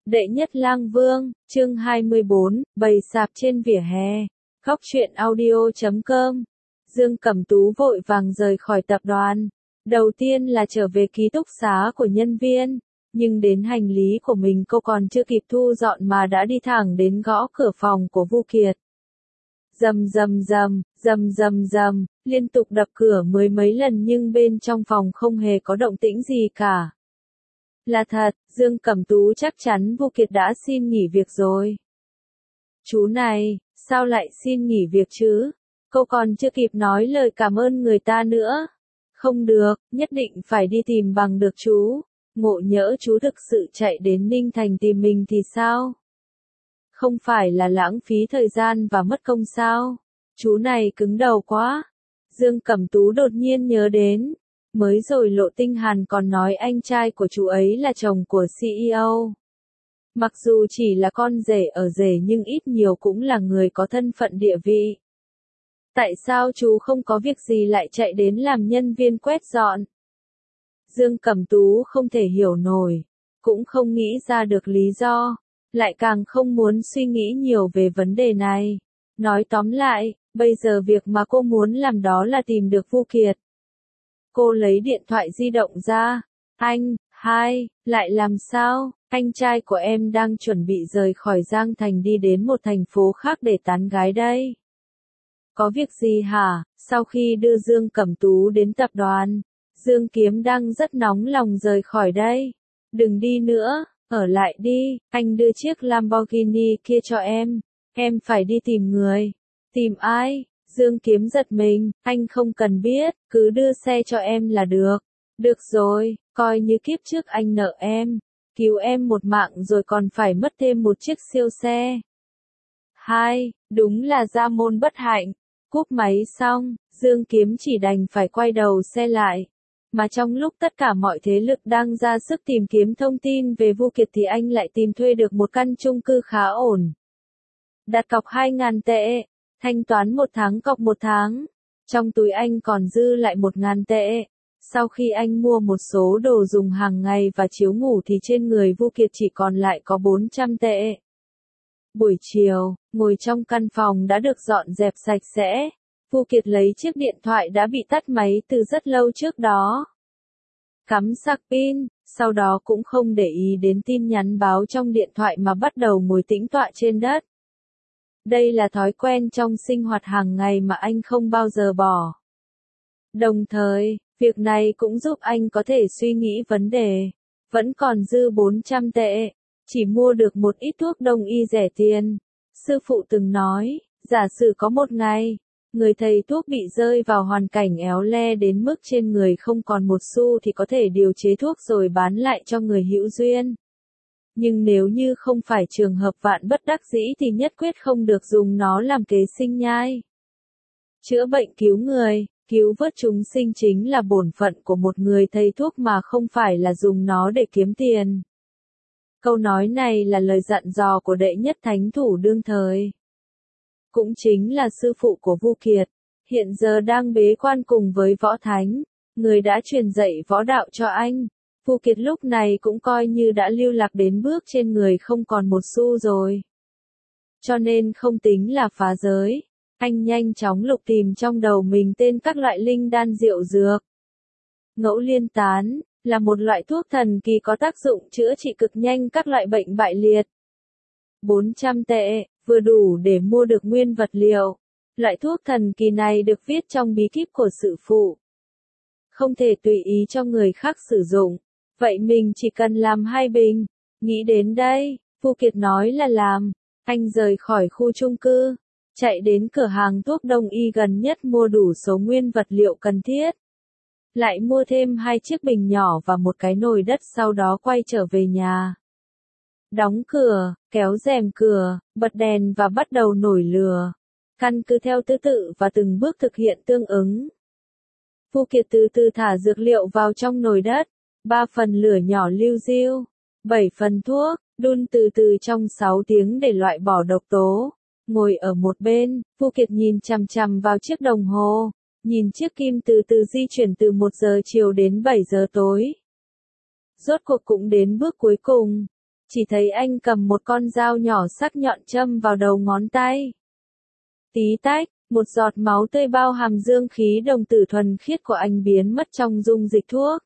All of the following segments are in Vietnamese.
Đệ nhất lang vương, chương 24, bày sạp trên vỉa hè. Góc truyện audio.com. Dương Cẩm Tú vội vàng rời khỏi tập đoàn. Đầu tiên là trở về ký túc xá của nhân viên, nhưng đến hành lý của mình cô còn chưa kịp thu dọn mà đã đi thẳng đến gõ cửa phòng của Vu Kiệt. Rầm rầm rầm, rầm rầm rầm, liên tục đập cửa mười mấy lần nhưng bên trong phòng không hề có động tĩnh gì cả. Là thật, Dương Cẩm Tú chắc chắn Vu Kiệt đã xin nghỉ việc rồi. Chú này, sao lại xin nghỉ việc chứ? Cô còn chưa kịp nói lời cảm ơn người ta nữa. Không được, nhất định phải đi tìm bằng được chú. Ngộ nhỡ chú thực sự chạy đến Ninh Thành tìm mình thì sao? Không phải là lãng phí thời gian và mất công sao? Chú này cứng đầu quá. Dương Cẩm Tú đột nhiên nhớ đến. Mới rồi Lộ Tinh Hàn còn nói anh trai của chú ấy là chồng của CEO. Mặc dù chỉ là con rể ở rể nhưng ít nhiều cũng là người có thân phận địa vị. Tại sao chú không có việc gì lại chạy đến làm nhân viên quét dọn? Dương Cẩm Tú không thể hiểu nổi, cũng không nghĩ ra được lý do, lại càng không muốn suy nghĩ nhiều về vấn đề này. Nói tóm lại, bây giờ việc mà cô muốn làm đó là tìm được Vu Kiệt. Cô lấy điện thoại di động ra. Anh, lại làm sao? Anh trai của em đang chuẩn bị rời khỏi Giang Thành đi đến một thành phố khác để tán gái đây. Có việc gì hả? Sau khi đưa Dương Cẩm Tú đến tập đoàn, Dương Kiếm đang rất nóng lòng rời khỏi đây. Đừng đi nữa, ở lại đi, anh đưa chiếc Lamborghini kia cho em phải đi tìm người. Tìm ai? Dương Kiếm giật mình, anh không cần biết, cứ đưa xe cho em là được. Được rồi, coi như kiếp trước anh nợ em, cứu em một mạng rồi còn phải mất thêm một chiếc siêu xe. Đúng là gia môn bất hạnh. Cúp máy xong, Dương Kiếm chỉ đành phải quay đầu xe lại. Mà trong lúc tất cả mọi thế lực đang ra sức tìm kiếm thông tin về Vu Kiệt thì anh lại tìm thuê được một căn chung cư khá ổn. Đặt cọc 2.000 tệ. Thanh toán 1 tháng cọc 1 tháng. Trong túi anh còn dư lại 1.000 tệ. Sau khi anh mua một số đồ dùng hàng ngày và chiếu ngủ thì trên người Vu Kiệt chỉ còn lại có 400 tệ. Buổi chiều, ngồi trong căn phòng đã được dọn dẹp sạch sẽ. Vu Kiệt lấy chiếc điện thoại đã bị tắt máy từ rất lâu trước đó. Cắm sạc pin, sau đó cũng không để ý đến tin nhắn báo trong điện thoại mà bắt đầu ngồi tĩnh tọa trên đất. Đây là thói quen trong sinh hoạt hàng ngày mà anh không bao giờ bỏ. Đồng thời, việc này cũng giúp anh có thể suy nghĩ vấn đề. Vẫn còn dư 400 tệ, chỉ mua được một ít thuốc đông y rẻ tiền. Sư phụ từng nói, giả sử có một ngày, người thầy thuốc bị rơi vào hoàn cảnh éo le đến mức trên người không còn một xu thì có thể điều chế thuốc rồi bán lại cho người hữu duyên. Nhưng nếu như không phải trường hợp vạn bất đắc dĩ thì nhất quyết không được dùng nó làm kế sinh nhai. Chữa bệnh cứu người, cứu vớt chúng sinh chính là bổn phận của một người thầy thuốc mà không phải là dùng nó để kiếm tiền. Câu nói này là lời dặn dò của đệ nhất thánh thủ đương thời. Cũng chính là sư phụ của Vu Kiệt, hiện giờ đang bế quan cùng với võ thánh, người đã truyền dạy võ đạo cho anh. Vu Kiệt lúc này cũng coi như đã lưu lạc đến bước trên người không còn một xu rồi. Cho nên không tính là phá giới, anh nhanh chóng lục tìm trong đầu mình tên các loại linh đan diệu dược. Ngẫu liên tán, là một loại thuốc thần kỳ có tác dụng chữa trị cực nhanh các loại bệnh bại liệt. 400 tệ, vừa đủ để mua được nguyên vật liệu. Loại thuốc thần kỳ này được viết trong bí kíp của sư phụ. Không thể tùy ý cho người khác sử dụng. Vậy mình chỉ cần làm 2 bình. Nghĩ đến đây, Vu Kiệt nói là làm. Anh rời khỏi khu chung cư, chạy đến cửa hàng thuốc đông y gần nhất mua đủ số nguyên vật liệu cần thiết. Lại mua thêm 2 chiếc bình nhỏ và một cái nồi đất, sau đó quay trở về nhà. Đóng cửa, kéo rèm cửa, bật đèn và bắt đầu nổi lửa. Căn cứ theo thứ tự và từng bước thực hiện tương ứng. Vu Kiệt từ từ thả dược liệu vào trong nồi đất. 3 phần lửa nhỏ liu riu, 7 phần thuốc, đun từ từ trong 6 tiếng để loại bỏ độc tố. Ngồi ở một bên, Vu Kiệt nhìn chằm chằm vào chiếc đồng hồ, nhìn chiếc kim từ từ di chuyển từ 1 giờ chiều đến 7 giờ tối. Rốt cuộc cũng đến bước cuối cùng. chỉ thấy anh cầm một con dao nhỏ sắc nhọn châm vào đầu ngón tay. Tí tách, một giọt máu tươi bao hàm dương khí đồng tử thuần khiết của anh biến mất trong dung dịch thuốc.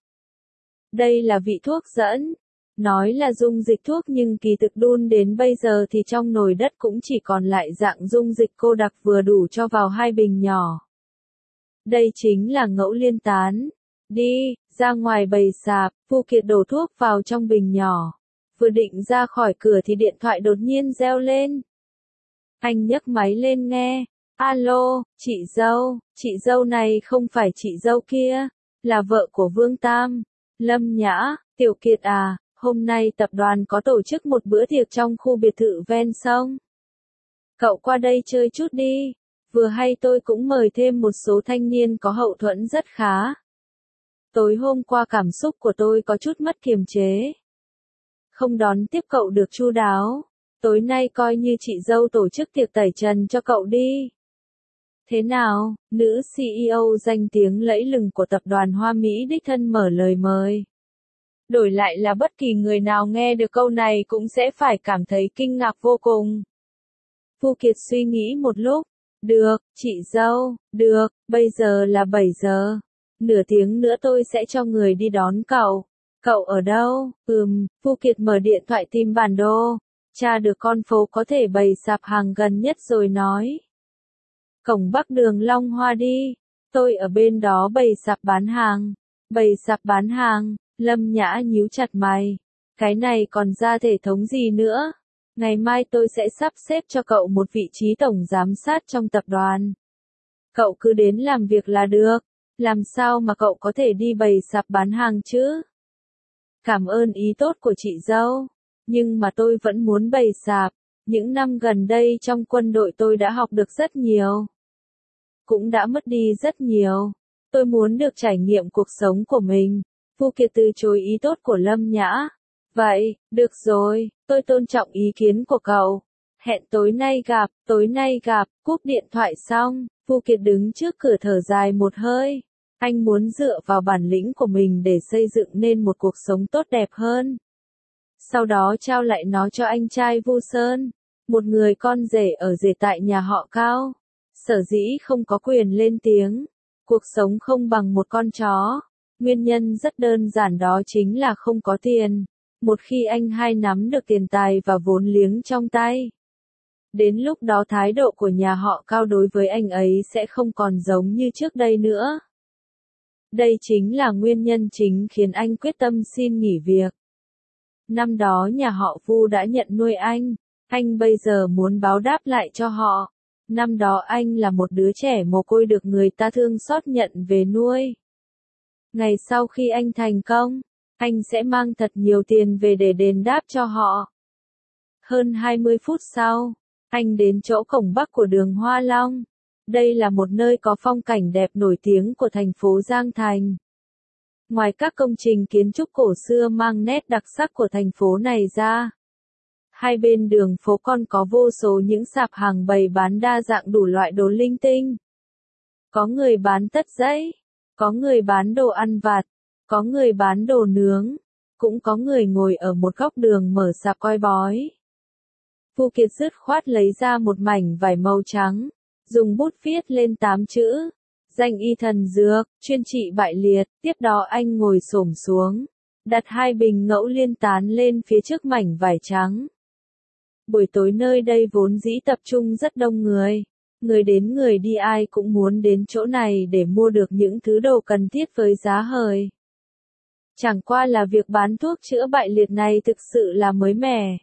Đây là vị thuốc dẫn. Nói là dung dịch thuốc nhưng kỳ thực đun đến bây giờ thì trong nồi đất cũng chỉ còn lại dạng dung dịch cô đặc vừa đủ cho vào 2 bình nhỏ. Đây chính là ngẫu liên tán. Đi, ra ngoài bày sạp, Vu Kiệt đổ thuốc vào trong bình nhỏ. Vừa định ra khỏi cửa thì điện thoại đột nhiên reo lên. Anh nhấc máy lên nghe. Alo, chị dâu này không phải chị dâu kia, là vợ của Vương Tam. Lâm Nhã, Tiểu Kiệt à, hôm nay tập đoàn có tổ chức một bữa tiệc trong khu biệt thự ven sông. Cậu qua đây chơi chút đi, vừa hay tôi cũng mời thêm một số thanh niên có hậu thuẫn rất khá. Tối hôm qua cảm xúc của tôi có chút mất kiềm chế. Không đón tiếp cậu được chu đáo. Tối nay coi như chị dâu tổ chức tiệc tẩy trần cho cậu đi. Thế nào, nữ CEO danh tiếng lẫy lừng của tập đoàn Hoa Mỹ đích thân mở lời mời. Đổi lại là bất kỳ người nào nghe được câu này cũng sẽ phải cảm thấy kinh ngạc vô cùng. Vu Kiệt suy nghĩ một lúc. Được, chị dâu, được, bây giờ là 7 giờ. Nửa tiếng nữa tôi sẽ cho người đi đón cậu. Cậu ở đâu? Vu Kiệt mở điện thoại tìm bản đồ. Tra được con phố có thể bày sạp hàng gần nhất rồi nói. Cổng Bắc đường Long Hoa đi. Tôi ở bên đó bày sạp bán hàng. Bày sạp bán hàng, Lâm Nhã nhíu chặt mày. Cái này còn ra thể thống gì nữa? Ngày mai tôi sẽ sắp xếp cho cậu một vị trí tổng giám sát trong tập đoàn. Cậu cứ đến làm việc là được. Làm sao mà cậu có thể đi bày sạp bán hàng chứ? Cảm ơn ý tốt của chị dâu. Nhưng mà tôi vẫn muốn bày sạp. Những năm gần đây trong quân đội tôi đã học được rất nhiều. Cũng đã mất đi rất nhiều. Tôi muốn được trải nghiệm cuộc sống của mình. Vu Kiệt từ chối ý tốt của Lâm Nhã. Vậy, được rồi, tôi tôn trọng ý kiến của cậu. Hẹn tối nay gặp, cúp điện thoại xong, Vu Kiệt đứng trước cửa thở dài một hơi. Anh muốn dựa vào bản lĩnh của mình để xây dựng nên một cuộc sống tốt đẹp hơn. Sau đó trao lại nó cho anh trai Vu Sơn, một người con rể ở rể tại nhà họ Cao. Sở dĩ không có quyền lên tiếng, cuộc sống không bằng một con chó. Nguyên nhân rất đơn giản đó chính là không có tiền. Một khi anh hai nắm được tiền tài và vốn liếng trong tay, đến lúc đó thái độ của nhà họ Cao đối với anh ấy sẽ không còn giống như trước đây nữa. Đây chính là nguyên nhân chính khiến anh quyết tâm xin nghỉ việc. Năm đó nhà họ Vu đã nhận nuôi anh bây giờ muốn báo đáp lại cho họ. Năm đó anh là một đứa trẻ mồ côi được người ta thương xót nhận về nuôi. Ngày sau khi anh thành công, anh sẽ mang thật nhiều tiền về để đền đáp cho họ. Hơn 20 phút sau, anh đến chỗ cổng Bắc của đường Hoa Long. Đây là một nơi có phong cảnh đẹp nổi tiếng của thành phố Giang Thành. Ngoài các công trình kiến trúc cổ xưa mang nét đặc sắc của thành phố này ra, hai bên đường phố còn có vô số những sạp hàng bày bán đa dạng đủ loại đồ linh tinh. Có người bán tất giấy, có người bán đồ ăn vặt, có người bán đồ nướng, cũng có người ngồi ở một góc đường mở sạp coi bói. Vu Kiệt dứt khoát lấy ra một mảnh vải màu trắng, dùng bút viết lên 8 chữ. Danh y thần dược, chuyên trị bại liệt. Tiếp đó anh ngồi xổm xuống, đặt 2 bình ngẫu liên tán lên phía trước mảnh vải trắng. Buổi tối nơi đây vốn dĩ tập trung rất đông người. Người đến người đi ai cũng muốn đến chỗ này để mua được những thứ đồ cần thiết với giá hời. Chẳng qua là việc bán thuốc chữa bại liệt này thực sự là mới mẻ.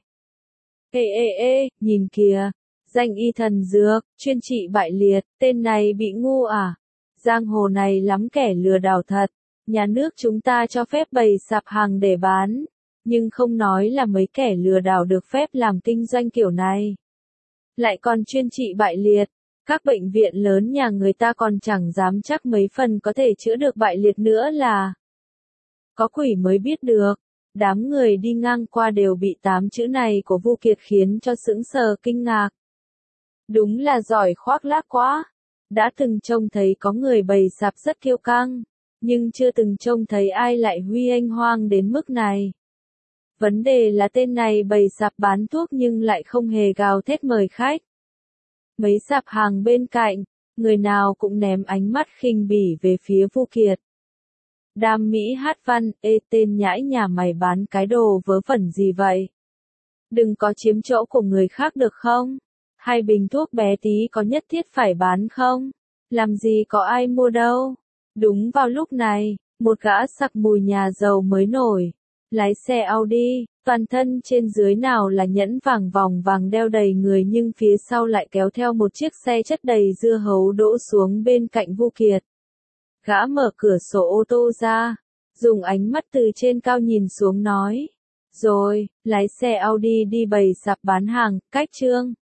Ê, nhìn kìa, danh y thần dược, chuyên trị bại liệt, tên này bị ngu à? Giang hồ này lắm kẻ lừa đảo thật. Nhà nước chúng ta cho phép bày sạp hàng để bán, nhưng không nói là mấy kẻ lừa đảo được phép làm kinh doanh kiểu này. Lại còn chuyên trị bại liệt, các bệnh viện lớn nhà người ta còn chẳng dám chắc mấy phần có thể chữa được bại liệt nữa là. Có quỷ mới biết được. Đám người đi ngang qua đều bị 8 chữ này của Vu Kiệt khiến cho sững sờ kinh ngạc. Đúng là giỏi khoác lác quá. Đã từng trông thấy có người bày sạp rất kiêu căng, nhưng chưa từng trông thấy ai lại huy anh hoang đến mức này. Vấn đề là tên này bày sạp bán thuốc nhưng lại không hề gào thét mời khách. Mấy sạp hàng bên cạnh, người nào cũng ném ánh mắt khinh bỉ về phía Vu Kiệt. Đam Mỹ hát văn, ê tên nhãi nhà mày bán cái đồ vớ vẩn gì vậy? Đừng có chiếm chỗ của người khác được không? Hai bình thuốc bé tí có nhất thiết phải bán không? Làm gì có ai mua đâu? Đúng vào lúc này, một gã sặc mùi nhà giàu mới nổi. Lái xe Audi, toàn thân trên dưới nào là nhẫn vàng vòng vàng đeo đầy người nhưng phía sau lại kéo theo một chiếc xe chất đầy dưa hấu đỗ xuống bên cạnh Vu Kiệt. Gã mở cửa sổ ô tô ra, dùng ánh mắt từ trên cao nhìn xuống nói. Rồi, lái xe Audi đi bày sạp bán hàng, cách chương.